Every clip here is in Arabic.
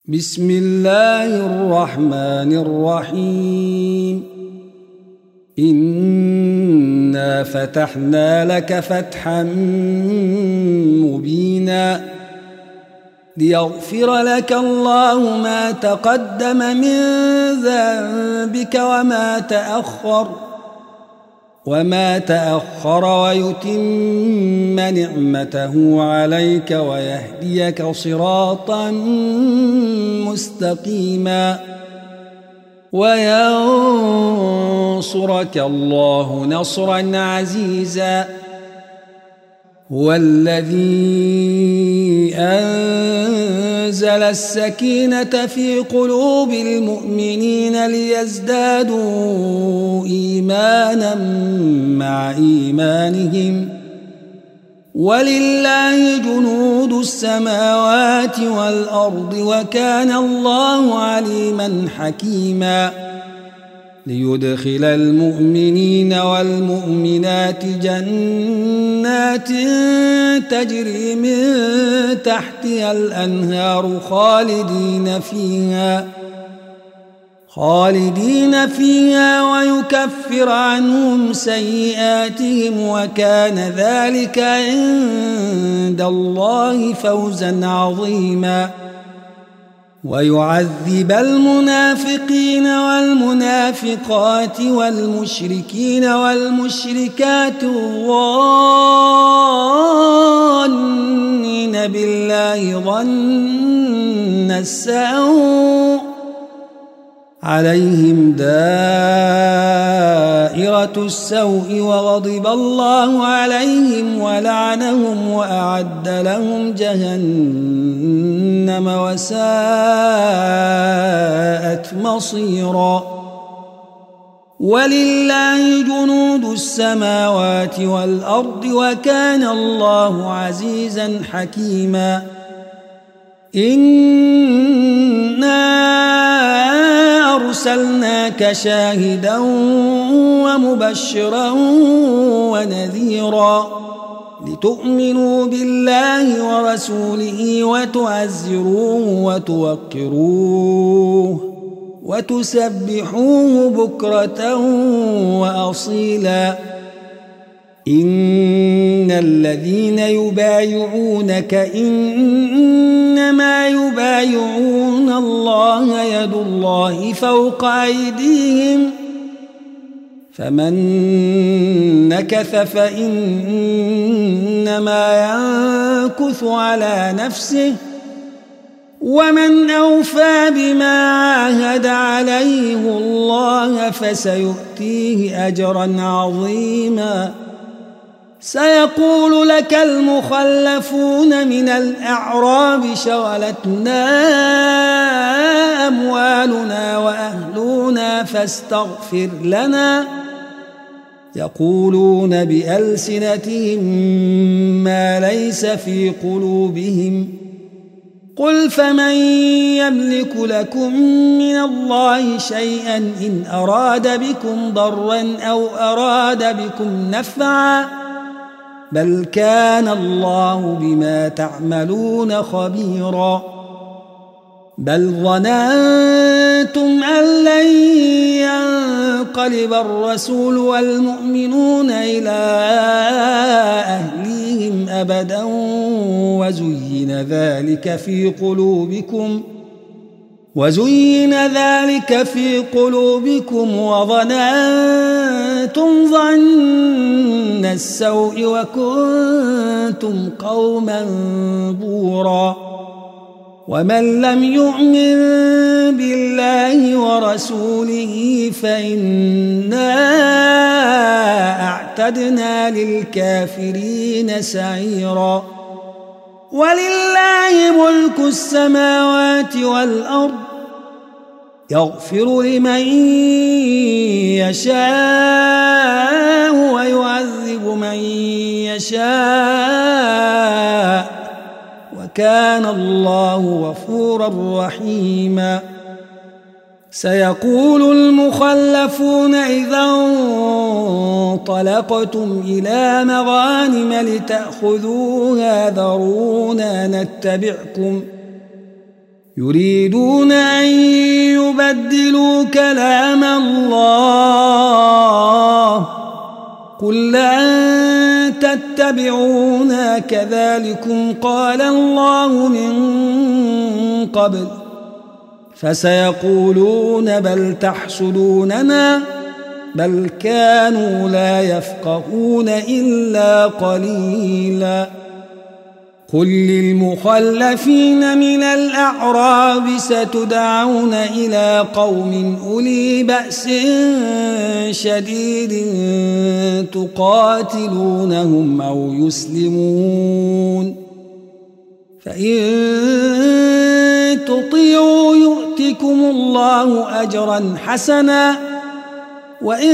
بسم الله الرحمن الرحيم. إنا فتحنا لك فتحا مبينا ليغفر لك الله ما تقدم من ذنبك وما تأخر ويتم نعمته عليك ويهديك صراطا مستقيما وينصرك الله نصرا عزيزا. هو الذي أنزل السكينة في قلوب المؤمنين ليزدادوا إيمانا مع إيمانهم ولله جنود السماوات والأرض وكان الله عليما حكيما. ليدخل المؤمنين والمؤمنات جنات تجري من تحتها الأنهار خالدين فيها ويكفر عنهم سيئاتهم وكان ذلك عند الله فوزا عظيما. ويعذب المنافقين والمنافقات والمشركين والمشركات الظانين بالله ظن السوء عليهم دائرة السوء وغضب الله عليهم ولعنهم وأعد لهم جهنم وساءت مصيرا. ولله جنود السماوات والأرض وكان الله عزيزا حكيما. إنا أرسلناك شاهدا ومبشرا ونذيرا لتؤمنوا بالله ورسوله وتعزروه وتوقروه وتسبحوه بكرة وأصيلا. إن الذين يبايعونك إنما يبايعون الله يد الله فوق أيديهم فمن نكث فإنما ينكث على نفسه ومن أوفى بما عاهد عليه الله فسيؤتيه أجرا عظيما. سيقول لك المخلفون من الأعراب شغلتنا أموالنا وأهلنا فاستغفر لنا يقولون بألسنتهم ما ليس في قلوبهم قل فمن يملك لكم من الله شيئا إن أراد بكم ضرا أو أراد بكم نفعا بل كان الله بما تعملون خبيرا. بل ظننتم أن لن ينقلب الرسول والمؤمنون إلى أهليهم أبدا وزين ذلك في قلوبكم وظننتم ظن السوء وكنتم قوما بورا. ومن لم يؤمن بالله ورسوله فإنا أعتدنا للكافرين سعيرا. ولله ملك السماوات والأرض يغفر لمن يشاء ويعذب من يشاء وكان الله غفورا رحيما. سيقول المخلفون إذا انطلقتم إلى مغانم لتأخذوها ذرونا نتبعكم يريدون أن يبدلوا كلام الله قل لن تتبعونا كذلكم قال الله من قبل فسيقولون بل تحسدوننا بل كانوا لا يفقهون إلا قليلا قل للمخلفين من الأعراب ستدعون إلى قوم أولي بأس شديد تقاتلونهم أو يسلمون فإن تطيعوا يؤتكم الله أجرا حسنا وإن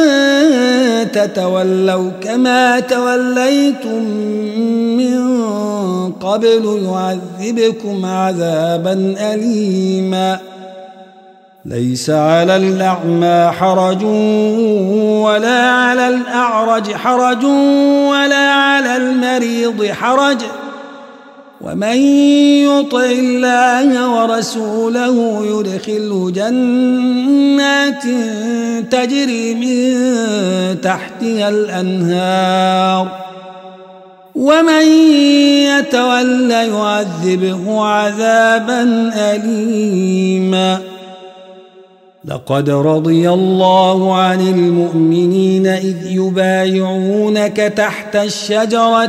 تتولوا كما توليتم من قبل يعذبكم عذابا أليما ليس على الأعمى حرج ولا على الأعرج حرج ولا على المريض حرج ومن يطع الله ورسوله يدخله جنات تجري من تحتها الأنهار ومن يتول يعذبه عذابا أليما لقد رضي الله عن المؤمنين إذ يبايعونك تحت الشجرة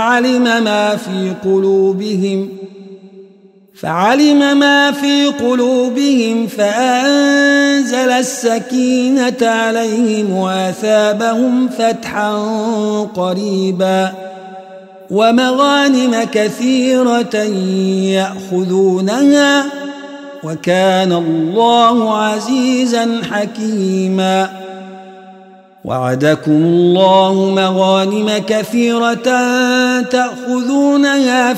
فعلم ما في قلوبهم فأنزل السكينة عليهم وأثابهم فتحا قريبا ومغانم كثيرة يأخذونها وكان الله عزيزا حكيما وعدكم الله مغانم كثيرة تأخذونها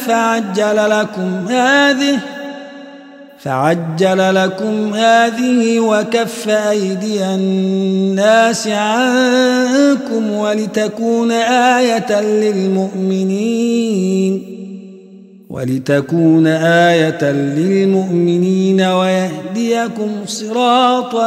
فعجل لكم هذه وكف أيدي الناس عنكم ولتكون آية للمؤمنين ويهديكم صراطا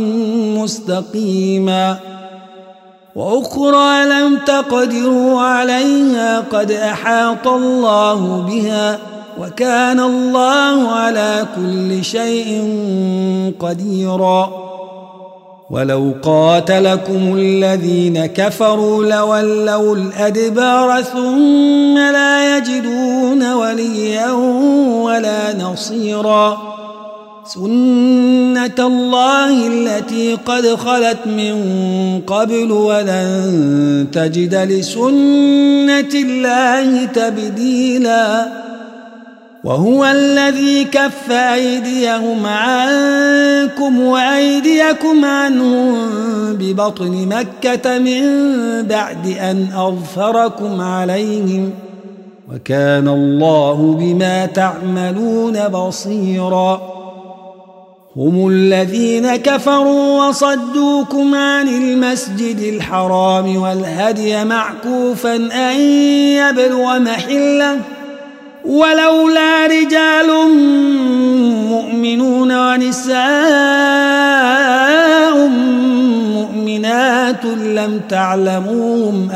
مستقيما وأخرى لم تقدروا عليها قد أحاط الله بها وكان الله على كل شيء قديرا ولو قاتلكم الذين كفروا لولوا الأدبار ثم لا يجدون وليا ولا نصيرا سنة الله التي قد خلت من قبل ولن تجد لسنة الله تبديلا وهو الذي كف أيديهم عنكم وأيديكم عنهم ببطن مكة من بعد أن أظفركم عليهم وكان الله بما تعملون بصيرا هم الذين كفروا وصدوكم عن المسجد الحرام والهدي معكوفا أن يبلغ محله ولولا رجال مؤمنون ونساء مؤمنات لم تعلموهم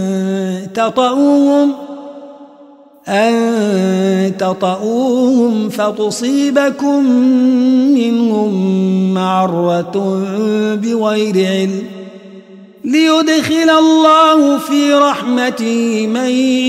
أن تطؤوهم فتصيبكم منهم معرة بغير علم ليدخل الله في رحمته من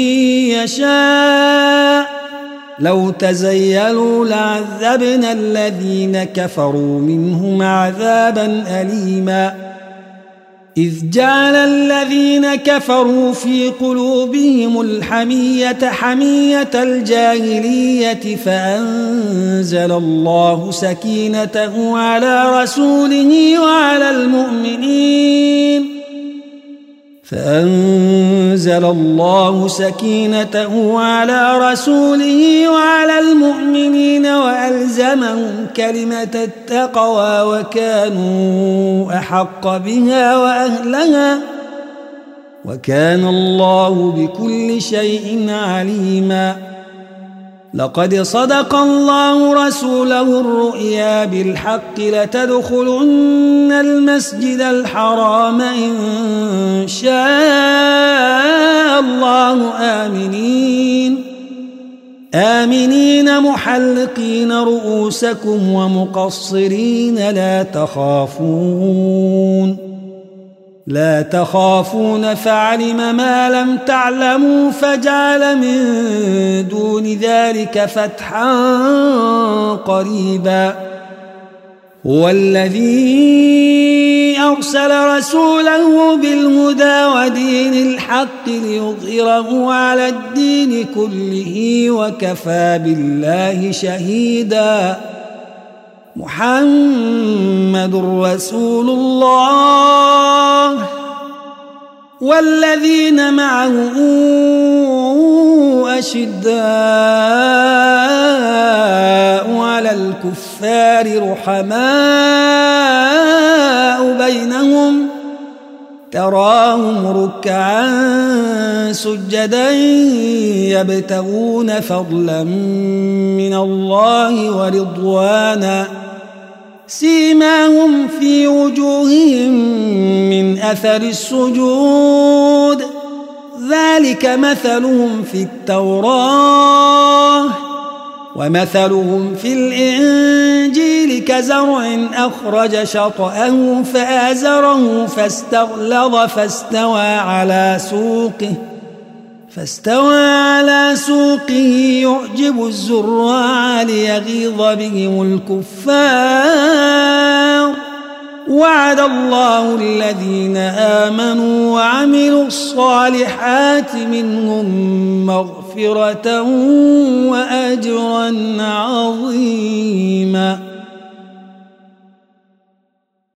يشاء لو تزيلوا لعذبنا الذين كفروا منهم عذابا أليما إذ جعل الذين كفروا في قلوبهم الحمية حمية الجاهلية فأنزل الله سكينته على رسوله وعلى المؤمنين وألزمهم كلمة التقوى وكانوا أحق بها وأهلها وكان الله بكل شيء عليما لقد صدق الله رسوله الرؤيا بالحق لتدخلن المسجد الحرام إن شاء الله آمنين محلقين رؤوسكم ومقصرين لا تخافون فعلم ما لم تعلموا فجعل من دون ذلك فتحا قريبا هو الذي أرسل رسوله بالهدى ودين الحق ليظهره على الدين كله وكفى بالله شهيدا محمد رسول الله والذين معه أشداء على الكفار رحماء بينهم تراهم ركعا سجدا يبتغون فضلا من الله ورضوانا سيماهم في وجوههم من أثر السجود ذلك مثلهم في التوراة ومثلهم في الإنجيل كزرع أخرج شطأه فآزره فاستغلظ فاستوى على سوقه يعجب الزراع ليغيظ بهم الكفار وعد الله الذين آمنوا وعملوا الصالحات منهم مغفرة وأجرا عظيما.